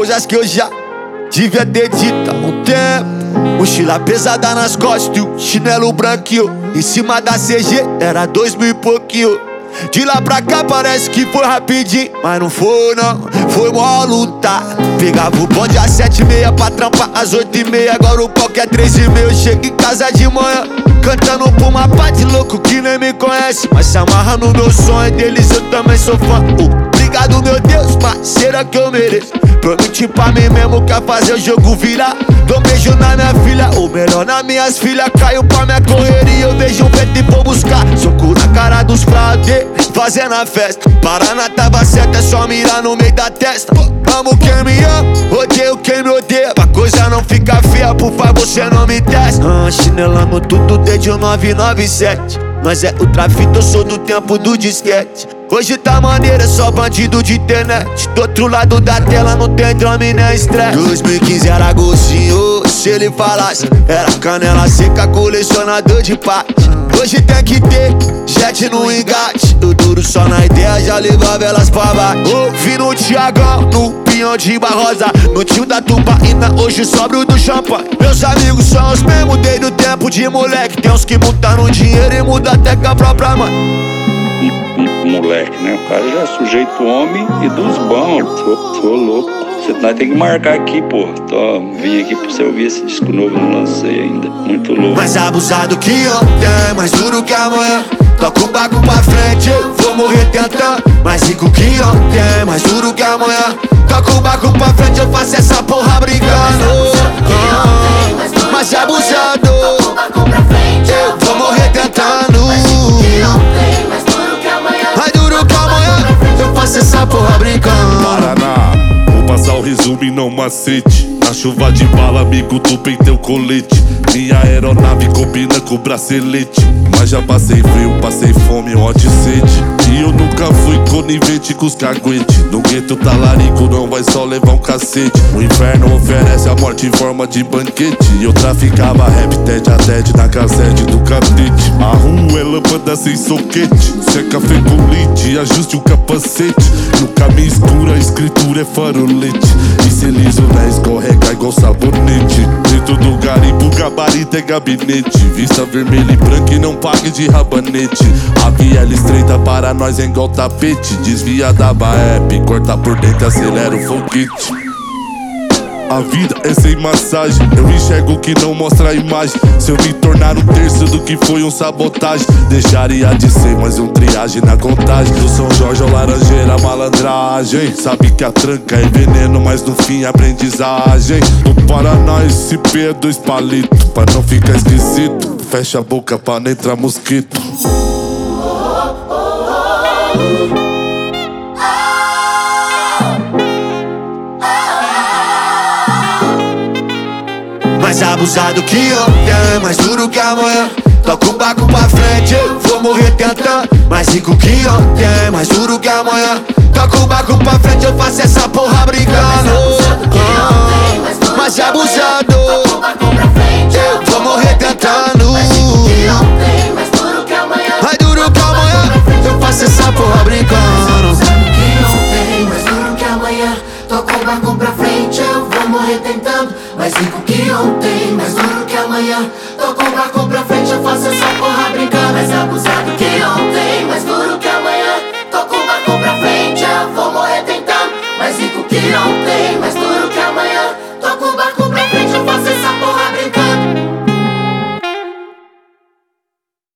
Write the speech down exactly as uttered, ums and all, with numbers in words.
coisas que eu já devia ter dito há um tempo. Mochila pesada nas costas e o chinelo branquinho em cima da C G era dois mil e pouquinho. De lá pra cá parece que foi rapidinho, mas não foi não, foi mó luta. Pegava o bonde às sete e meia pra trampar às oito e meia. Agora o pau que é três e meia, eu chego em casa de manhã cantando pra uma pá de louco que nem me conhece, mas se amarra no meu sonho, deles eu também sou fã. Obrigado meu Deus, parceira que eu mereço. Prometi pra mim mesmo que ia fazer o jogo virar. Dou um beijo na minha filha, ou melhor nas minhas filhas. Caiu pra minha correria, eu vejo um vento e vou buscar. Soco na cara dos frades, fazendo a festa. Paraná tava certo, é só mirar no meio da testa. Amo quem me ama, odeio quem me odeia. Pra coisa não ficar feia, por favor você não me testa. Ah, chinelando tudo desde o nove nove sete. Nós é ultrafita, eu sou do tempo do disquete. Hoje tá maneiro, é só bandido de internet. Do outro lado da tela não tem drama e nem estresse. dois mil e quinze era gostinho, se ele falasse. Era canela seca, colecionador de parte. Hoje tem que ter jet no engate. Eu duro só na ideia, já levava elas pra baixo. Ouvi no Thiagão, no pinhão de Barrosa, no tio da tubaína, hoje sobro do champanhe. Meus amigos são os mesmos desde o tempo de moleque. Tem uns que mutam no dinheiro e muda até com a própria mãe. Moleque, né? O cara já é sujeito homem e dos bons. Sou, sou louco. Você vai ter que marcar aqui, pô. Tô, vim aqui pra você ouvir esse disco novo, não lancei ainda. Muito louco. Mais abusado que ontem, mais duro que amanhã. Toco o barco pra frente, eu vou morrer tentando. Mais rico que ontem, mais duro que amanhã. Toco o barco pra frente, eu faço essa porra brincando. Mais abusado, eu vou morrer tentando. Mais duro que amanhã, eu faço essa porra brincando. Paraná, vou passar o resumo e não macete. Na chuva de bala, amigo, tu teu colete. Minha aeronave combina com o bracelete. Mas já passei frio, passei fome, ódio e sede. E eu nunca fui conivente com os caguete. No gueto talarico não vai só levar um cacete. O inferno oferece a morte em forma de banquete. E eu traficava rap tete a tete na cassete do catete. A rua é lâmpada sem soquete. Se é café com leite, ajuste o capacete. No caminho escuro a escritura é farolete. E se liso né, escorrega igual sabonete. Dentro do garimpo, gabarito é gabinete. Vista vermelha e branca e não pague de rabanete. A viela estreita para nós é igual tapete. Desvia da baep, corta por dentro, acelera o foguete. A vida é sem massagem, eu enxergo o que não mostra a imagem. Se eu me tornar um terço do que foi um sabotagem, deixaria de ser mais um triagem na contagem. Do São Jorge ao Laranjeira, malandragem. Sabe que a tranca é veneno, mas no fim é aprendizagem. No Paraná esse P é dois palitos. Pra não ficar esquisito, fecha a boca pra não entrar mosquito. Mais abusado que ontem, mais duro que amanhã. Toco o barco pra frente, eu vou morrer tentando. Mais rico que ontem, mais duro que amanhã. Toco o barco pra frente, eu faço essa porra brincando. Mais abusado, eu vou morrer tentando. Mais duro que amanhã, eu faço essa porra brincando. Mais duro que amanhã, toco o barco pra frente, eu vou morrer tentando. Mais rico que ontem, mais duro que amanhã. Toco o barco pra frente, eu faço essa porra brincando. Mais abusado.